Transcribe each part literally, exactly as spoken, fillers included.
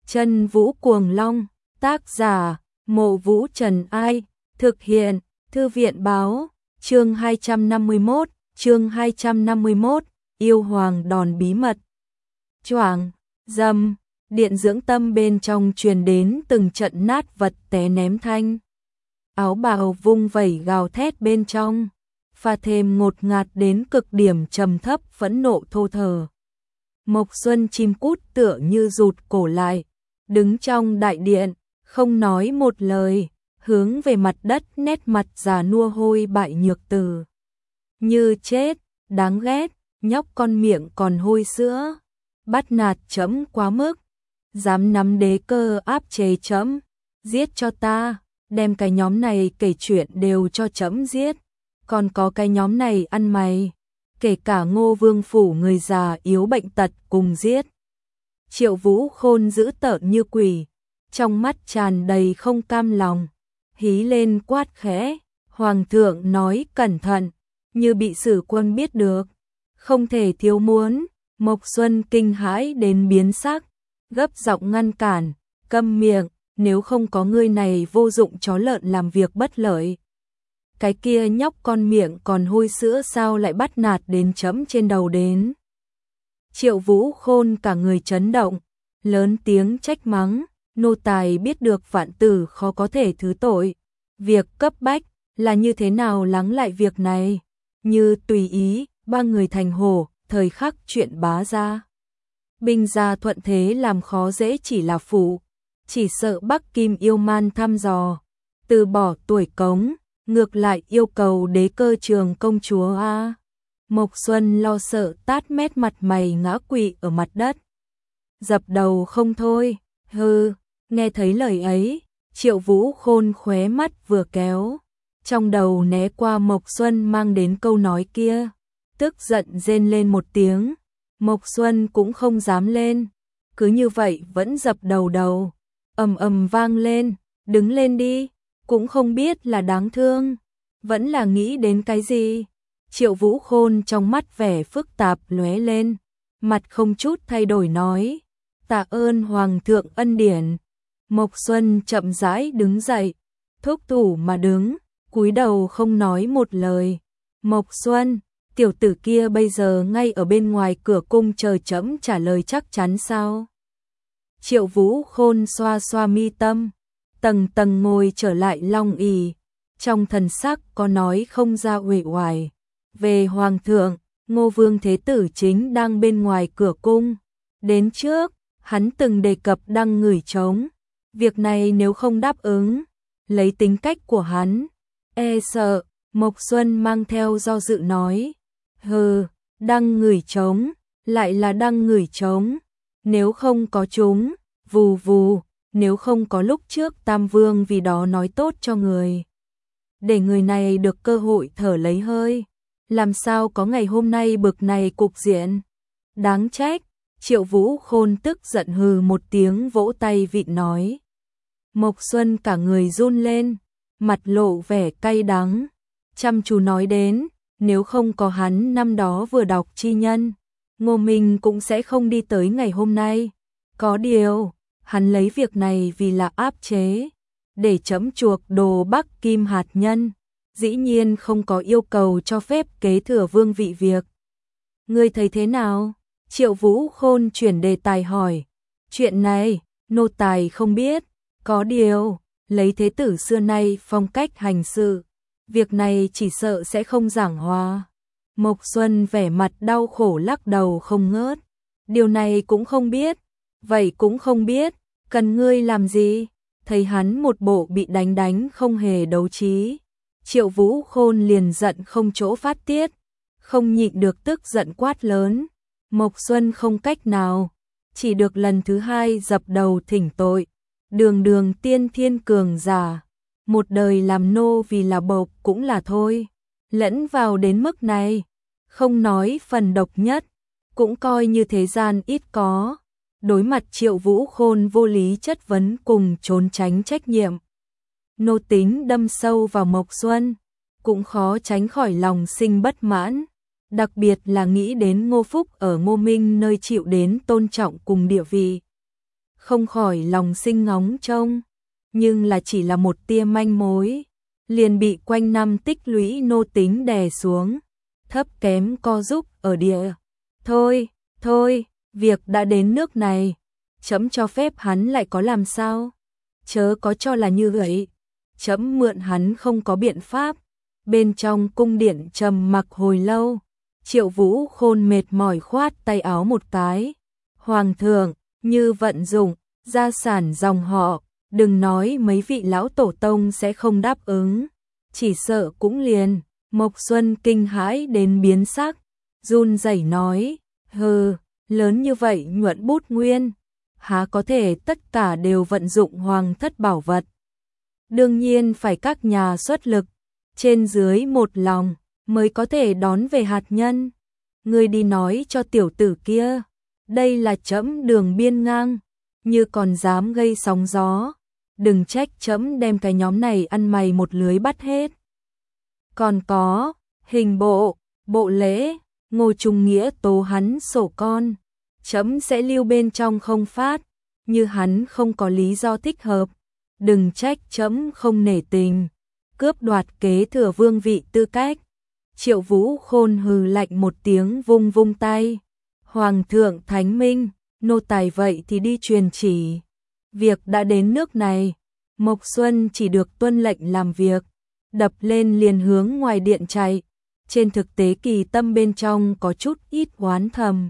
Chân Vũ Cuồng Long, tác giả, Mộ Vũ Trần Ai, thực hiện, Thư viện Báo, chương hai trăm năm mươi mốt, chương hai trăm năm mươi mốt, yêu hoàng đòn bí mật. Choảng, dầm, điện dưỡng tâm bên trong truyền đến từng trận nát vật té ném thanh. Áo bào vung vẩy gào thét bên trong, pha thêm ngột ngạt đến cực điểm trầm thấp phẫn nộ thô thờ. Mộc Xuân chim cút tựa như rụt cổ lại, đứng trong đại điện, không nói một lời, hướng về mặt đất nét mặt già nua hôi bại nhược từ. Như chết, đáng ghét, nhóc con miệng còn hôi sữa, bắt nạt trẫm quá mức, dám nắm đế cơ áp chế trẫm, giết cho ta, đem cái nhóm này kể chuyện đều cho trẫm giết, còn có cái nhóm này ăn mày, kể cả Ngô Vương phủ người già yếu bệnh tật cùng giết. Triệu Vũ Khôn dữ tợn như quỷ, trong mắt tràn đầy không cam lòng, hí lên quát khẽ, hoàng thượng nói cẩn thận, như bị sử quân biết được, không thể thiếu muốn. Mộc Xuân kinh hãi đến biến sắc, gấp giọng ngăn cản, câm miệng, nếu không có ngươi này vô dụng chó lợn làm việc bất lợi. Cái kia nhóc con miệng còn hôi sữa sao lại bắt nạt đến chấm trên đầu đến. Triệu Vũ Khôn cả người chấn động, lớn tiếng trách mắng, nô tài biết được vạn tử khó có thể thứ tội. Việc cấp bách là như thế nào lắng lại việc này, như tùy ý, ba người thành hổ, thời khắc chuyện bá ra. Binh gia thuận thế làm khó dễ chỉ là phụ, chỉ sợ Bắc Kim yêu man thăm dò, từ bỏ tuổi cống, ngược lại yêu cầu đế cơ trường công chúa a. Mộc Xuân lo sợ tát mét mặt mày ngã quỵ ở mặt đất. Dập đầu không thôi, hừ, nghe thấy lời ấy, Triệu Vũ Khôn khóe mắt vừa kéo, trong đầu né qua Mộc Xuân mang đến câu nói kia, tức giận rên lên một tiếng, Mộc Xuân cũng không dám lên, cứ như vậy vẫn dập đầu đầu, ầm ầm vang lên, đứng lên đi, cũng không biết là đáng thương, vẫn là nghĩ đến cái gì. Triệu Vũ Khôn trong mắt vẻ phức tạp lóe lên, mặt không chút thay đổi nói, tạ ơn hoàng thượng ân điển. Mộc Xuân chậm rãi đứng dậy, thúc thủ mà đứng, cúi đầu không nói một lời. Mộc Xuân, tiểu tử kia bây giờ ngay ở bên ngoài cửa cung chờ trẫm trả lời chắc chắn sao? Triệu Vũ Khôn xoa xoa mi tâm, tầng tầng ngồi trở lại long ỷ, trong thần sắc có nói không ra uể oải. Về hoàng thượng, Ngô Vương Thế Tử chính đang bên ngoài cửa cung. Đến trước, hắn từng đề cập đang ngửi trống. Việc này nếu không đáp ứng, lấy tính cách của hắn, e sợ, Mộc Xuân mang theo do dự nói. Hừ, đang ngửi trống, lại là đang ngửi trống. Nếu không có chúng, vù vù, nếu không có lúc trước Tam Vương vì đó nói tốt cho người. Để người này được cơ hội thở lấy hơi. Làm sao có ngày hôm nay bực này cục diện. Đáng trách, Triệu Vũ Khôn tức giận hừ một tiếng vỗ tay vịn nói. Mộc Xuân cả người run lên, mặt lộ vẻ cay đắng, chăm chú nói đến, nếu không có hắn năm đó vừa đọc chi nhân, Ngô Minh cũng sẽ không đi tới ngày hôm nay. Có điều, hắn lấy việc này vì là áp chế, để chấm chuộc đồ Bắc Kim hạt nhân, dĩ nhiên không có yêu cầu cho phép kế thừa vương vị việc. Ngươi thấy thế nào? Triệu Vũ Khôn chuyển đề tài hỏi. Chuyện này, nô tài không biết, có điều, lấy thế tử xưa nay phong cách hành sự, việc này chỉ sợ sẽ không giảng hòa. Mộc Xuân vẻ mặt đau khổ lắc đầu không ngớt. Điều này cũng không biết, vậy cũng không biết, cần ngươi làm gì? Thấy hắn một bộ bị đánh đánh không hề đấu trí. Triệu Vũ Khôn liền giận không chỗ phát tiết, không nhịn được tức giận quát lớn. Mộc Xuân không cách nào, chỉ được lần thứ hai dập đầu thỉnh tội. Đường đường tiên thiên cường giả, một đời làm nô vì là bộc cũng là thôi, lẫn vào đến mức này, không nói phần độc nhất, cũng coi như thế gian ít có. Đối mặt Triệu Vũ Khôn vô lý chất vấn cùng trốn tránh trách nhiệm, nô tính đâm sâu vào Mộc Xuân, cũng khó tránh khỏi lòng sinh bất mãn, đặc biệt là nghĩ đến Ngô Phúc ở Ngô Minh nơi chịu đến tôn trọng cùng địa vị. không khỏi lòng sinh ngóng trông, nhưng là chỉ là một tia manh mối, liền bị quanh năm tích lũy nô tính đè xuống, thấp kém co giúp ở địa. Thôi, thôi, việc đã đến nước này, chấm cho phép hắn lại có làm sao? Chớ có cho là như vậy, chấm mượn hắn không có biện pháp. Bên trong cung điện trầm mặc hồi lâu, Triệu Vũ Khôn mệt mỏi khoát tay áo một cái. Hoàng thượng, như vận dụng, gia sản dòng họ, đừng nói mấy vị lão tổ tông sẽ không đáp ứng, chỉ sợ cũng liền. Mộc Xuân kinh hãi đến biến sắc, run rẩy nói, hừ, lớn như vậy nhuận bút nguyên, há có thể tất cả đều vận dụng hoàng thất bảo vật. Đương nhiên phải các nhà xuất lực, trên dưới một lòng, mới có thể đón về hạt nhân. Ngươi đi nói cho tiểu tử kia, đây là trẫm đường biên ngang, như còn dám gây sóng gió, đừng trách trẫm đem cái nhóm này ăn mày một lưới bắt hết. Còn có, hình bộ, bộ lễ, Ngô Trung Nghĩa tố hắn sổ con, trẫm sẽ lưu bên trong không phát, như hắn không có lý do thích hợp, đừng trách trẫm không nể tình, cướp đoạt kế thừa vương vị tư cách. Triệu Vũ Khôn hừ lạnh một tiếng vung vung tay, Hoàng thượng thánh minh, nô tài vậy thì đi truyền chỉ. Việc đã đến nước này, Mộc Xuân chỉ được tuân lệnh làm việc, đập lên liền hướng ngoài điện chạy. Trên thực tế kỳ tâm bên trong có chút ít oán thầm.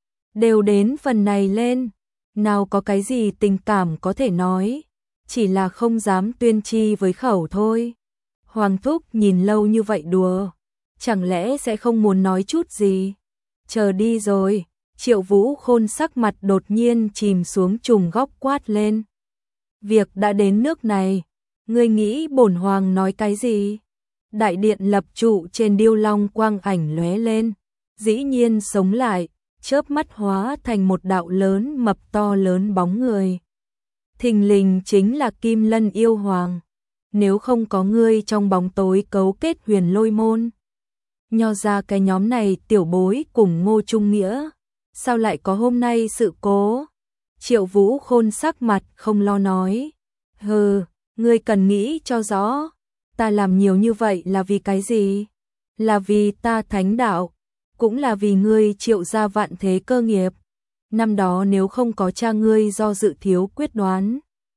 Đều đến phần này lên, nào có cái gì tình cảm có thể nói, chỉ là không dám tuyên chi với khẩu thôi. Hoàng thúc nhìn lâu như vậy đùa, chẳng lẽ sẽ không muốn nói chút gì? Chờ đi rồi. Triệu Vũ Khôn sắc mặt đột nhiên chìm xuống trùng góc quát lên. Việc đã đến nước này, ngươi nghĩ bổn hoàng nói cái gì? Đại điện lập trụ trên điêu long quang ảnh lóe lên, dĩ nhiên sống lại, chớp mắt hóa thành một đạo lớn mập to lớn bóng người. Thình lình chính là Kim Lân yêu hoàng. Nếu không có ngươi trong bóng tối cấu kết Huyền Lôi môn, nho ra cái nhóm này tiểu bối cùng Ngô Trung Nghĩa, sao lại có hôm nay sự cố? Triệu Vũ Khôn sắc mặt không lo nói, hừ, ngươi cần nghĩ cho rõ, ta làm nhiều như vậy là vì cái gì? Là vì ta thánh đạo, cũng là vì ngươi Triệu gia vạn thế cơ nghiệp. Năm đó nếu không có cha ngươi do dự thiếu quyết đoán,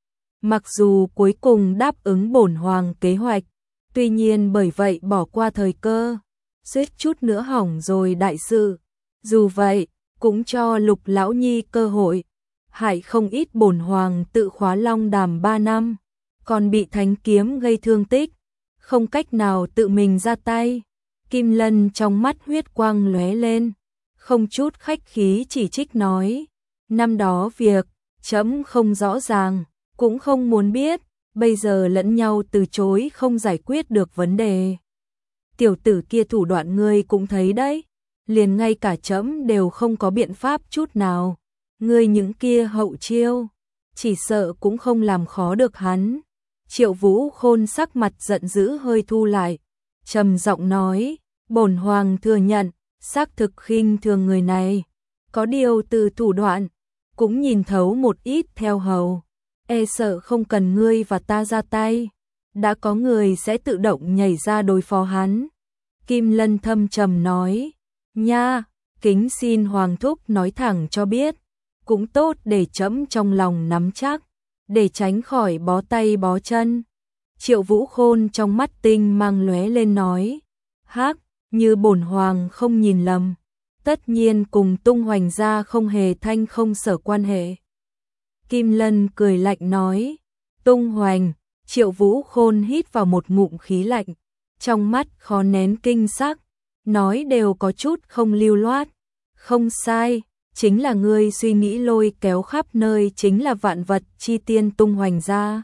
mặc dù cuối cùng đáp ứng bổn hoàng kế hoạch, tuy nhiên bởi vậy bỏ qua thời cơ, suýt chút nữa hỏng rồi đại sự. Dù vậy, cũng cho Lục lão nhi cơ hội, hại không ít bổn hoàng tự khóa long đàm ba năm, còn bị thánh kiếm gây thương tích, không cách nào tự mình ra tay. Kim Lân trong mắt huyết quang lóe lên, không chút khách khí chỉ trích nói, năm đó việc trẫm không rõ ràng, cũng không muốn biết, bây giờ lẫn nhau từ chối không giải quyết được vấn đề. Tiểu tử kia thủ đoạn ngươi cũng thấy đấy, liền ngay cả trẫm đều không có biện pháp chút nào. Ngươi những kia hậu chiêu, chỉ sợ cũng không làm khó được hắn. Triệu Vũ Khôn sắc mặt giận dữ hơi thu lại, trầm giọng nói, bổn hoàng thừa nhận, xác thực khinh thường người này, có điều từ thủ đoạn, cũng nhìn thấu một ít theo hầu, e sợ không cần ngươi và ta ra tay, đã có người sẽ tự động nhảy ra đối phó hắn. Kim Lân thâm trầm nói, nha, kính xin hoàng thúc nói thẳng cho biết, cũng tốt để trẫm trong lòng nắm chắc, để tránh khỏi bó tay bó chân. Triệu Vũ Khôn trong mắt tinh mang lóe lên nói, hắc, như bổn hoàng không nhìn lầm, tất nhiên cùng Tung Hoành gia không hề thanh không sở quan hệ. Kim Lân cười lạnh nói, Tung Hoành. Triệu Vũ Khôn hít vào một ngụm khí lạnh, trong mắt khó nén kinh sắc, nói đều có chút không lưu loát. Không sai, chính là ngươi suy nghĩ lôi kéo khắp nơi chính là vạn vật chi tiên Tung Hoành gia.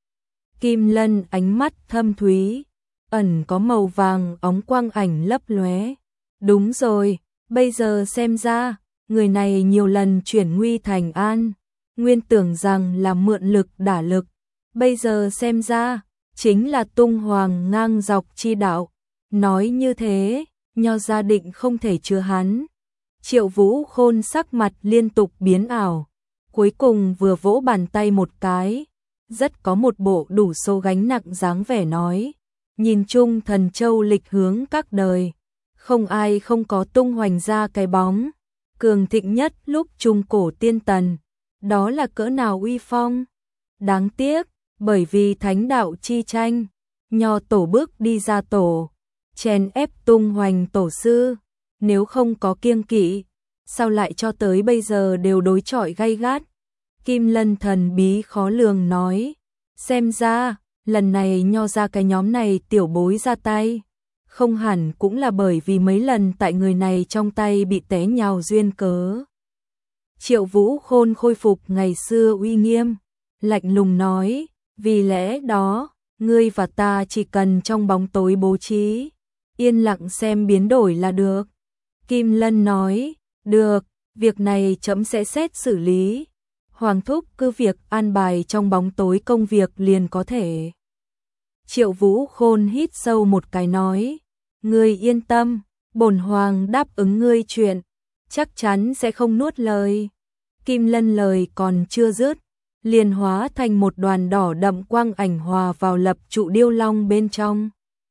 Kim Lân ánh mắt thâm thúy, ẩn có màu vàng óng quang ảnh lấp lóe. Đúng rồi, bây giờ xem ra, người này nhiều lần chuyển nguy thành an, nguyên tưởng rằng là mượn lực đả lực, bây giờ xem ra, chính là tung hoàng ngang dọc chi đạo. Nói như thế, nho gia định không thể chứa hắn. Triệu Vũ Khôn sắc mặt liên tục biến ảo, cuối cùng vừa vỗ bàn tay một cái, rất có một bộ đủ số gánh nặng dáng vẻ nói, nhìn chung thần châu lịch hướng các đời, không ai không có tung hoành ra cái bóng, cường thịnh nhất lúc trung cổ tiên tần, đó là cỡ nào uy phong. Đáng tiếc, bởi vì thánh đạo chi tranh, nho tổ bước đi ra tổ, chèn ép tung hoành tổ sư, nếu không có kiêng kỵ, sao lại cho tới bây giờ đều đối chọi gay gắt. Kim Lân thần bí khó lường nói, xem ra, lần này nho ra cái nhóm này tiểu bối ra tay, không hẳn cũng là bởi vì mấy lần tại người này trong tay bị té nhào duyên cớ. Triệu Vũ Khôn khôi phục ngày xưa uy nghiêm, lạnh lùng nói, vì lẽ đó, ngươi và ta chỉ cần trong bóng tối bố trí, yên lặng xem biến đổi là được. Kim Lân nói, được, việc này trẫm sẽ xét xử lý. Hoàng thúc cứ việc an bài trong bóng tối công việc liền có thể. Triệu Vũ Khôn hít sâu một cái nói, ngươi yên tâm, bổn hoàng đáp ứng ngươi chuyện, chắc chắn sẽ không nuốt lời. Kim Lân lời còn chưa dứt, liền hóa thành một đoàn đỏ đậm quang ảnh hòa vào lập trụ điêu long bên trong.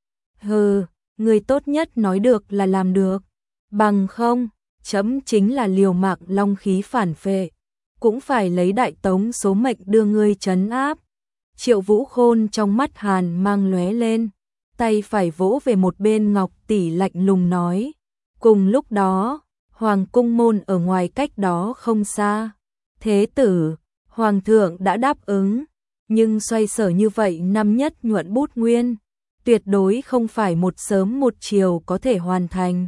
Hừ, người tốt nhất nói được là làm được, bằng không, chấm chính là liều mạng long khí phản phệ, cũng phải lấy đại tống số mệnh đưa ngươi trấn áp. Triệu Vũ Khôn trong mắt hàn mang lóe lên, tay phải vỗ về một bên ngọc tỷ lạnh lùng nói. Cùng lúc đó, hoàng cung môn ở ngoài cách đó không xa. Thế tử, hoàng thượng đã đáp ứng, nhưng xoay sở như vậy năm nhất nhuận bút nguyên, tuyệt đối không phải một sớm một chiều có thể hoàn thành.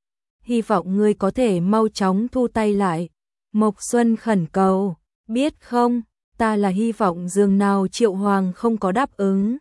Hy vọng ngươi có thể mau chóng thu tay lại. Mộc Xuân khẩn cầu, biết không, ta là hy vọng dường nào Triệu Hoàng không có đáp ứng.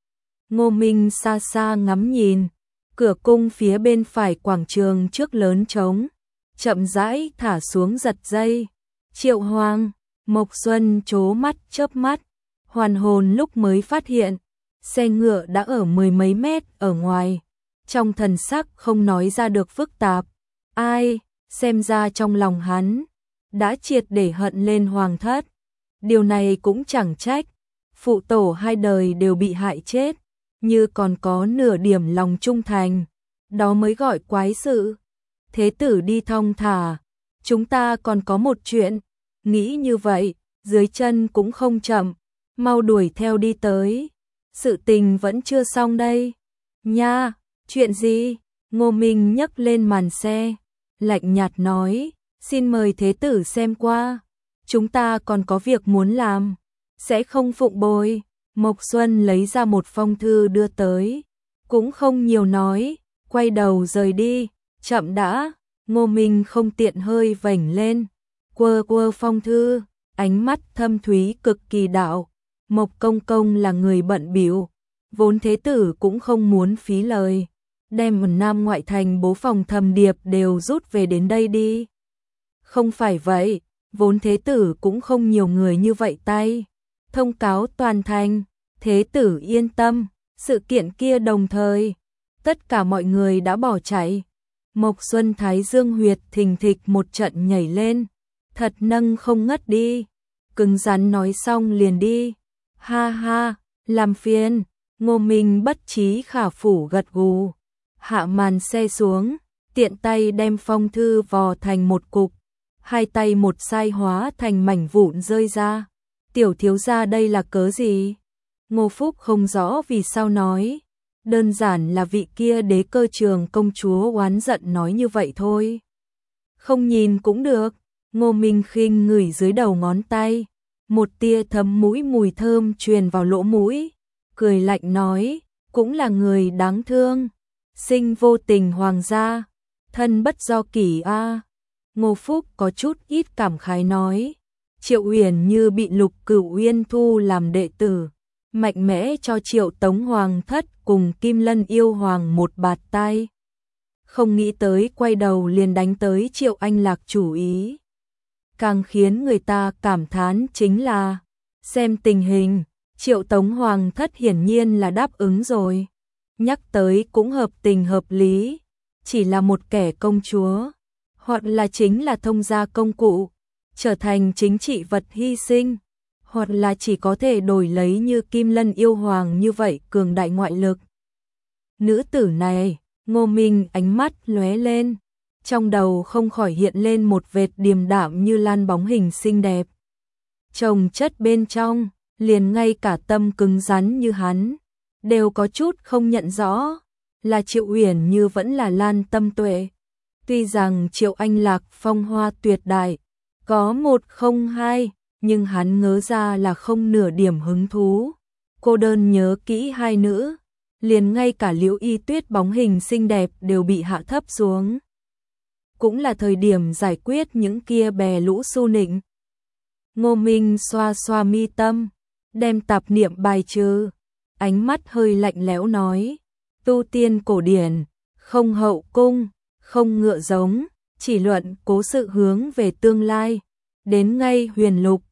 Ngô Minh xa xa ngắm nhìn, cửa cung phía bên phải quảng trường trước lớn trống, chậm rãi thả xuống giật dây. Triệu Hoàng, Mộc Xuân chố mắt chớp mắt, hoàn hồn lúc mới phát hiện, xe ngựa đã ở mười mấy mét ở ngoài, trong thần sắc không nói ra được phức tạp. Ai, xem ra trong lòng hắn đã triệt để hận lên hoàng thất. Điều này cũng chẳng trách, phụ tổ hai đời đều bị hại chết, như còn có nửa điểm lòng trung thành, đó mới gọi quái sự. Thế tử đi thong thả, chúng ta còn có một chuyện, nghĩ như vậy, dưới chân cũng không chậm, mau đuổi theo đi tới. Sự tình vẫn chưa xong đây. Nha, chuyện gì? Ngô Minh nhấc lên màn xe, lạnh nhạt nói, xin mời thế tử xem qua, chúng ta còn có việc muốn làm, sẽ không phụng bồi. Mộc Xuân lấy ra một phong thư đưa tới, cũng không nhiều nói, quay đầu rời đi. Chậm đã. Ngô Minh không tiện hơi vểnh lên, quơ quơ phong thư, ánh mắt thâm thúy cực kỳ đạo. Mộc công công là người bận bịu, vốn thế tử cũng không muốn phí lời, đem một nam ngoại thành bố phòng thầm điệp đều rút về đến đây đi. Không phải vậy, vốn thế tử cũng không nhiều người như vậy tay. Thông cáo toàn thành, thế tử yên tâm, sự kiện kia đồng thời, tất cả mọi người đã bỏ chạy. Mộc Xuân Thái Dương huyệt thình thịch một trận nhảy lên, thật nâng không ngất đi, cứng rắn nói xong liền đi. Ha ha, làm phiền. Ngô Minh bất trí khả phủ gật gù, hạ màn xe xuống, tiện tay đem phong thư vò thành một cục, hai tay một sai hóa thành mảnh vụn rơi ra. Tiểu thiếu gia đây là cớ gì? Ngô Phúc không rõ vì sao nói, đơn giản là vị kia đế cơ trường công chúa oán giận nói như vậy thôi. Không nhìn cũng được. Ngô Minh khinh ngửi dưới đầu ngón tay, một tia thấm mũi mùi thơm truyền vào lỗ mũi, cười lạnh nói, cũng là người đáng thương, sinh vô tình hoàng gia, thân bất do kỷ a. Ngô Phúc có chút ít cảm khái nói, Triệu Uyển như bị Lục Cửu Uyên thu làm đệ tử, mạnh mẽ cho Triệu Tống hoàng thất cùng Kim Lân yêu hoàng một bạt tai. Không nghĩ tới quay đầu liền đánh tới Triệu Anh Lạc chủ ý. Càng khiến người ta cảm thán chính là, xem tình hình, Triệu Tống hoàng thất hiển nhiên là đáp ứng rồi. Nhắc tới cũng hợp tình hợp lý, chỉ là một kẻ công chúa, hoặc là chính là thông gia công cụ, trở thành chính trị vật hy sinh, hoặc là chỉ có thể đổi lấy như Kim Lân yêu hoàng như vậy cường đại ngoại lực. Nữ tử này, Ngô Minh ánh mắt lóe lên, trong đầu không khỏi hiện lên một vệt điềm đạm như lan bóng hình xinh đẹp. Chồng chất bên trong, liền ngay cả tâm cứng rắn như hắn, đều có chút không nhận rõ, là Triệu Uyển Như vẫn là Lan Tâm Tuệ. Tuy rằng Triệu Anh Lạc phong hoa tuyệt đại, có một không hai, nhưng hắn ngớ ra là không nửa điểm hứng thú. Cô đơn nhớ kỹ hai nữ, liền ngay cả Liễu Y Tuyết bóng hình xinh đẹp đều bị hạ thấp xuống. Cũng là thời điểm giải quyết những kia bè lũ xu nịnh. Ngô Minh xoa xoa mi tâm, đem tạp niệm bài trừ, ánh mắt hơi lạnh lẽo nói, tu tiên cổ điển, không hậu cung, không ngựa giống, chỉ luận cố sự hướng về tương lai, đến ngay huyền lục,